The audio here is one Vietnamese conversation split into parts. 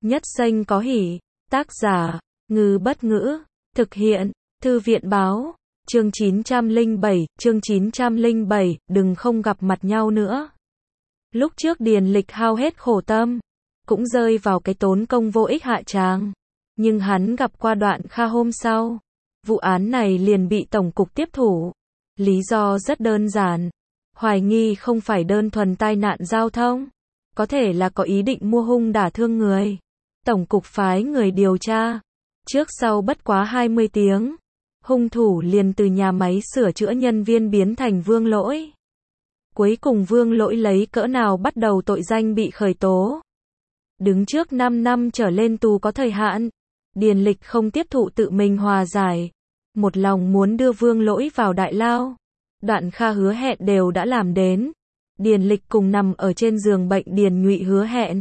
Nhất xanh có hỉ. Tác giả, Ngư Bất Ngữ. Thực hiện, Thư viện Báo. Chương 907, đừng không gặp mặt nhau nữa. Lúc trước Điền Lịch hao hết khổ tâm, cũng rơi vào cái tốn công vô ích hạ tràng. Nhưng hắn gặp qua Đoạn Kha hôm sau. Vụ án này liền bị Tổng cục tiếp thủ. Lý do rất đơn giản. Hoài nghi không phải đơn thuần tai nạn giao thông. Có thể là có ý định mua hung đả thương người. Tổng cục phái người điều tra. Trước sau bất quá 20 tiếng. Hung thủ liền từ nhà máy sửa chữa nhân viên biến thành Vương Lỗi. Cuối cùng Vương Lỗi lấy cỡ nào bắt đầu tội danh bị khởi tố. Đứng trước 5 năm trở lên tù có thời hạn. Điền Lịch không tiếp thụ tự mình hòa giải. Một lòng muốn đưa Vương Lỗi vào đại lao. Đoạn Kha hứa hẹn đều đã làm đến. Điền Lịch cùng nằm ở trên giường bệnh Điền Nhụy hứa hẹn.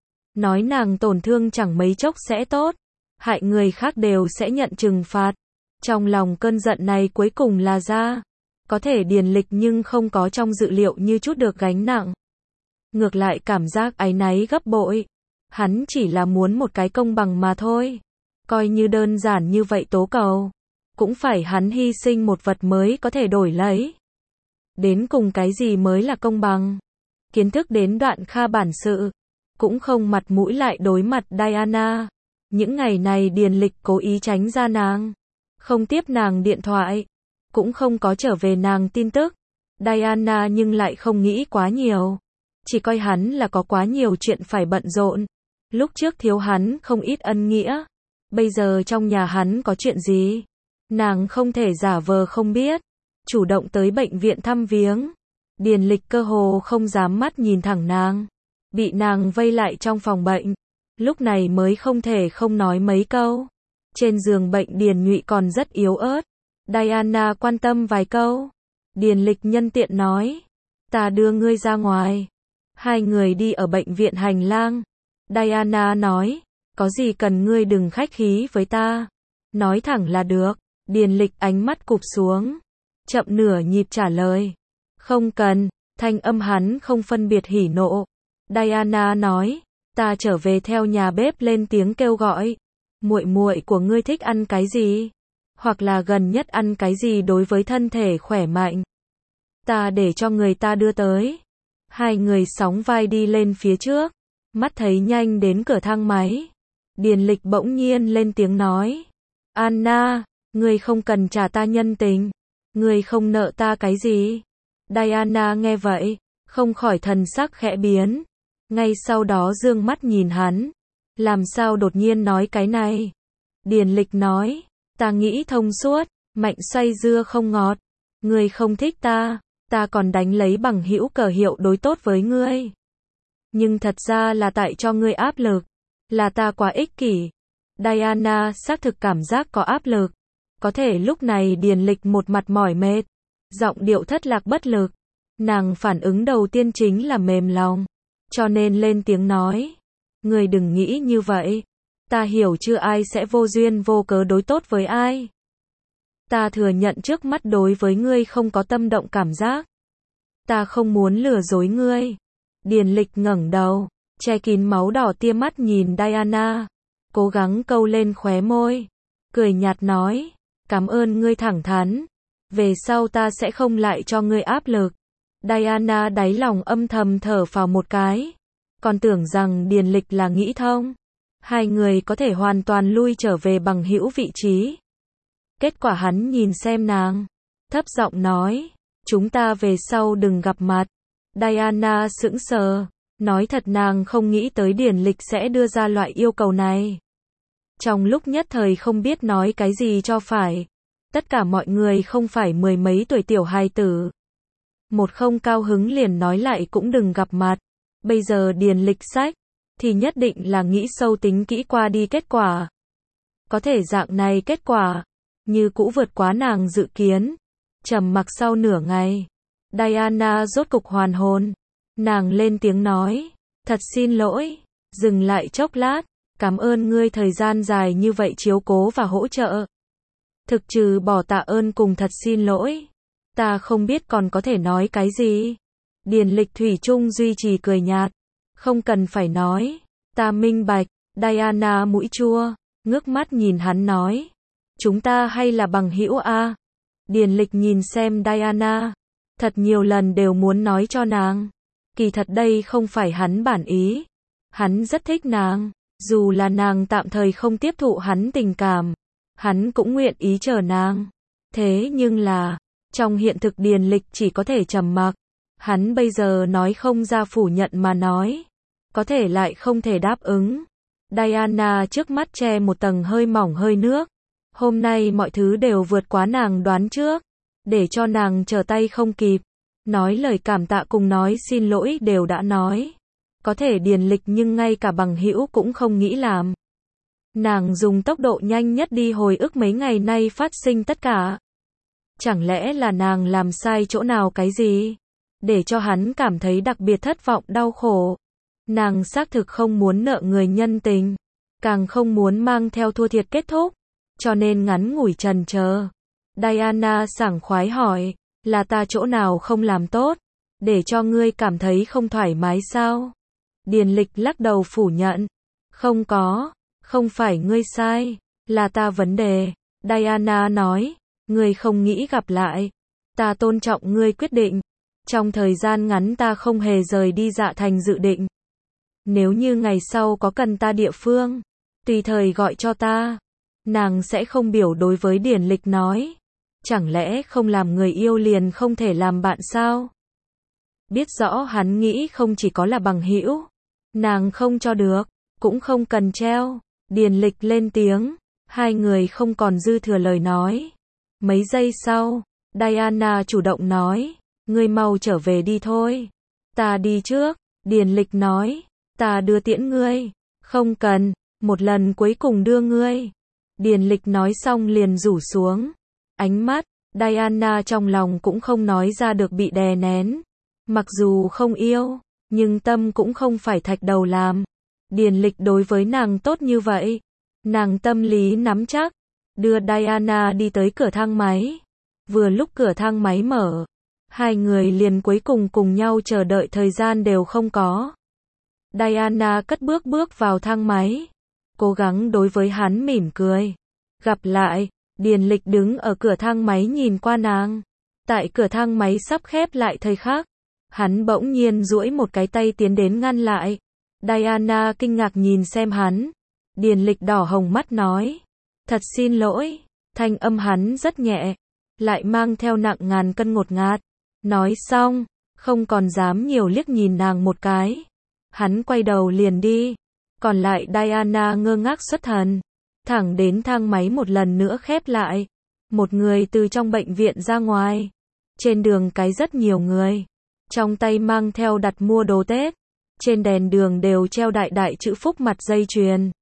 Nói nàng tổn thương chẳng mấy chốc sẽ tốt. Hại người khác đều sẽ nhận trừng phạt. Trong lòng cơn giận này cuối cùng là ra. Có thể Điền Lịch nhưng không có trong dự liệu như chút được gánh nặng. Ngược lại cảm giác áy náy gấp bội. Hắn chỉ là muốn một cái công bằng mà thôi. Coi như đơn giản như vậy tố cầu. Cũng phải hắn hy sinh một vật mới có thể đổi lấy. Đến cùng cái gì mới là công bằng? Kiến thức đến Đoạn Kha bản sự. Cũng không mặt mũi lại đối mặt Diana. Những ngày này Điền Lịch cố ý tránh ra nàng. Không tiếp nàng điện thoại. Cũng không có trở về nàng tin tức. Diana nhưng lại không nghĩ quá nhiều. Chỉ coi hắn là có quá nhiều chuyện phải bận rộn. Lúc trước thiếu hắn không ít ân nghĩa. Bây giờ trong nhà hắn có chuyện gì? Nàng không thể giả vờ không biết. Chủ động tới bệnh viện thăm viếng. Điền Lịch cơ hồ không dám mắt nhìn thẳng nàng. Bị nàng vây lại trong phòng bệnh. Lúc này mới không thể không nói mấy câu. Trên giường bệnh Điền Nhụy còn rất yếu ớt. Diana quan tâm vài câu. Điền Lịch nhân tiện nói. Ta đưa ngươi ra ngoài. Hai người đi ở bệnh viện hành lang. Diana nói. Có gì cần ngươi đừng khách khí với ta. Nói thẳng là được. Điền Lịch ánh mắt cụp xuống. Chậm nửa nhịp trả lời. Không cần. Thanh âm hắn không phân biệt hỉ nộ. Diana nói. Ta trở về theo nhà bếp lên tiếng kêu gọi. Muội muội của ngươi thích ăn cái gì? Hoặc là gần nhất ăn cái gì đối với thân thể khỏe mạnh? Ta để cho người ta đưa tới. Hai người sóng vai đi lên phía trước. Mắt thấy nhanh đến cửa thang máy. Điền Lịch bỗng nhiên lên tiếng nói. Anna, ngươi không cần trả ta nhân tình. Ngươi không nợ ta cái gì? Diana nghe vậy, không khỏi thần sắc khẽ biến. Ngay sau đó dương mắt nhìn hắn. Làm sao đột nhiên nói cái này? Điền Lịch nói. Ta nghĩ thông suốt. Mạnh xoay dưa không ngọt. Ngươi không thích ta. Ta còn đánh lấy bằng hữu cờ hiệu đối tốt với ngươi. Nhưng thật ra là tại cho ngươi áp lực. Là ta quá ích kỷ. Diana xác thực cảm giác có áp lực. Có thể lúc này Điền Lịch một mặt mỏi mệt. Giọng điệu thất lạc bất lực. Nàng phản ứng đầu tiên chính là mềm lòng. Cho nên lên tiếng nói. Ngươi đừng nghĩ như vậy. Ta hiểu chưa ai sẽ vô duyên vô cớ đối tốt với ai. Ta thừa nhận trước mắt đối với ngươi không có tâm động cảm giác. Ta không muốn lừa dối ngươi. Điền Lịch ngẩng đầu, che kín máu đỏ tia mắt nhìn Diana. Cố gắng câu lên khóe môi. Cười nhạt nói. Cảm ơn ngươi thẳng thắn. Về sau ta sẽ không lại cho ngươi áp lực. Diana đáy lòng âm thầm thở phào một cái. Còn tưởng rằng Điền Lịch là nghĩ thông. Hai người có thể hoàn toàn lui trở về bằng hữu vị trí. Kết quả hắn nhìn xem nàng. Thấp giọng nói. Chúng ta về sau đừng gặp mặt. Diana sững sờ. Nói thật nàng không nghĩ tới Điền Lịch sẽ đưa ra loại yêu cầu này. Trong lúc nhất thời không biết nói cái gì cho phải. Tất cả mọi người không phải mười mấy tuổi tiểu hài tử. Một không cao hứng liền nói lại cũng đừng gặp mặt. Bây giờ Điền Lịch sách. Thì nhất định là nghĩ sâu tính kỹ qua đi kết quả. Có thể dạng này kết quả. Như cũ vượt quá nàng dự kiến. Trầm mặc sau nửa ngày. Diana rốt cục hoàn hồn. Nàng lên tiếng nói. Thật xin lỗi. Dừng lại chốc lát. Cảm ơn ngươi thời gian dài như vậy chiếu cố và hỗ trợ. Thực trừ bỏ tạ ơn cùng thật xin lỗi. Ta không biết còn có thể nói cái gì. Điền Lịch thủy chung duy trì cười nhạt. Không cần phải nói. Ta minh bạch. Diana mũi chua, ngước mắt nhìn hắn nói. Chúng ta hay là bằng hữu a? Điền Lịch nhìn xem Diana. Thật nhiều lần đều muốn nói cho nàng. Kỳ thật đây không phải hắn bản ý. Hắn rất thích nàng. Dù là nàng tạm thời không tiếp thụ hắn tình cảm. Hắn cũng nguyện ý chờ nàng. Thế nhưng là, trong hiện thực Điền Lịch chỉ có thể trầm mặc. Hắn bây giờ nói không ra phủ nhận mà nói. Có thể lại không thể đáp ứng. Diana trước mắt che một tầng hơi mỏng hơi nước. Hôm nay mọi thứ đều vượt quá nàng đoán trước. Để cho nàng trở tay không kịp. Nói lời cảm tạ cùng nói xin lỗi đều đã nói. Có thể Điền Lịch nhưng ngay cả bằng hữu cũng không nghĩ làm. Nàng dùng tốc độ nhanh nhất đi hồi ức mấy ngày nay phát sinh tất cả. Chẳng lẽ là nàng làm sai chỗ nào cái gì? Để cho hắn cảm thấy đặc biệt thất vọng đau khổ. Nàng xác thực không muốn nợ người nhân tình. Càng không muốn mang theo thua thiệt kết thúc. Cho nên ngắn ngủi chần chờ. Diana sảng khoái hỏi, là ta chỗ nào không làm tốt? Để cho ngươi cảm thấy không thoải mái sao? Điền Lịch lắc đầu phủ nhận. Không có, không phải ngươi sai, là ta vấn đề. Diana nói, ngươi không nghĩ gặp lại. Ta tôn trọng ngươi quyết định. Trong thời gian ngắn ta không hề rời đi Dạ Thành dự định. Nếu như ngày sau có cần ta địa phương, tùy thời gọi cho ta. Nàng sẽ không biểu đối với Điền Lịch nói. Chẳng lẽ không làm người yêu liền không thể làm bạn sao? Biết rõ hắn nghĩ không chỉ có là bằng hữu. Nàng không cho được, cũng không cần treo. Điền Lịch lên tiếng. Hai người không còn dư thừa lời nói. Mấy giây sau, Diana chủ động nói. Ngươi mau trở về đi thôi. Ta đi trước. Điền Lịch nói. Ta đưa tiễn ngươi. Không cần, một lần cuối cùng đưa ngươi. Điền Lịch nói xong liền rủ xuống. Ánh mắt, Diana trong lòng cũng không nói ra được bị đè nén. Mặc dù không yêu, nhưng tâm cũng không phải thạch đầu làm. Điền Lịch đối với nàng tốt như vậy. Nàng tâm lý nắm chắc. Đưa Diana đi tới cửa thang máy. Vừa lúc cửa thang máy mở. Hai người liền cuối cùng cùng nhau chờ đợi thời gian đều không có. Diana cất bước vào thang máy. Cố gắng đối với hắn mỉm cười. Gặp lại. Điền Lịch đứng ở cửa thang máy nhìn qua nàng. Tại cửa thang máy sắp khép lại thời khắc. Hắn bỗng nhiên duỗi một cái tay tiến đến ngăn lại. Diana kinh ngạc nhìn xem hắn. Điền Lịch đỏ hồng mắt nói. Thật xin lỗi. Thanh âm hắn rất nhẹ. Lại mang theo nặng ngàn cân ngột ngạt. Nói xong. Không còn dám nhiều liếc nhìn nàng một cái. Hắn quay đầu liền đi. Còn lại Diana ngơ ngác xuất thần. Thẳng đến thang máy một lần nữa khép lại. Một người từ trong bệnh viện ra ngoài. Trên đường cái rất nhiều người. Trong tay mang theo đặt mua đồ Tết. Trên đèn đường đều treo đại đại chữ phúc mặt dây chuyền.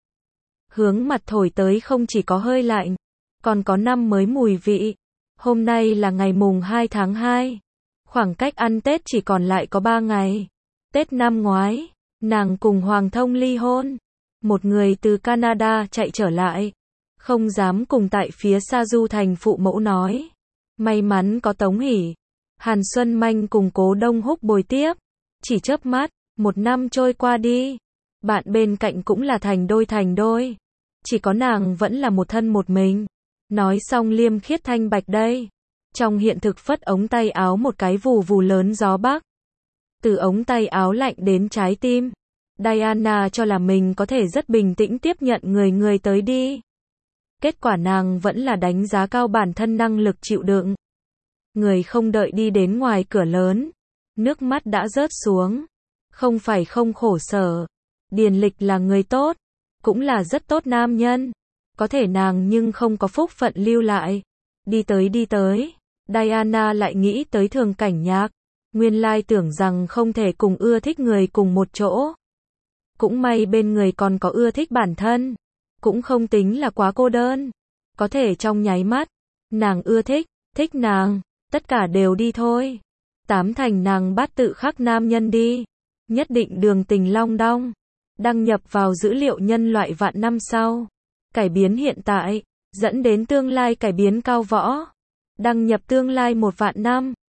Hướng mặt thổi tới không chỉ có hơi lạnh. Còn có năm mới mùi vị. Hôm nay là ngày mùng 2 tháng 2. Khoảng cách ăn Tết chỉ còn lại có 3 ngày. Tết năm ngoái, nàng cùng Hoàng Thông ly hôn. Một người từ Canada chạy trở lại. Không dám cùng tại phía xa Du Thành phụ mẫu nói. May mắn có Tống Hỷ. Hàn Xuân Manh cùng Cố Đông Húc bồi tiếp. Chỉ chớp mắt, một năm trôi qua đi. Bạn bên cạnh cũng là thành đôi. Chỉ có nàng vẫn là một thân một mình. Nói xong liêm khiết thanh bạch đây. Trong hiện thực phất ống tay áo một cái vù vù lớn gió bắc. Từ ống tay áo lạnh đến trái tim. Diana cho là mình có thể rất bình tĩnh tiếp nhận người tới đi. Kết quả nàng vẫn là đánh giá cao bản thân năng lực chịu đựng. Người không đợi đi đến ngoài cửa lớn. Nước mắt đã rớt xuống. Không phải không khổ sở. Điền Lịch là người tốt. Cũng là rất tốt nam nhân. Có thể nàng nhưng không có phúc phận lưu lại. Đi tới. Diana lại nghĩ tới Thường Cảnh Nhạc. Nguyên lai tưởng rằng không thể cùng ưa thích người cùng một chỗ. Cũng may bên người còn có ưa thích bản thân. Cũng không tính là quá cô đơn. Có thể trong nháy mắt. Nàng ưa thích nàng. Tất cả đều đi thôi. Tám thành nàng bát tự khắc nam nhân đi. Nhất định đường tình long đong. Đăng nhập vào dữ liệu nhân loại vạn năm sau. Cải biến hiện tại. Dẫn đến tương lai cải biến cao võ. Đăng nhập tương lai 1 vạn năm.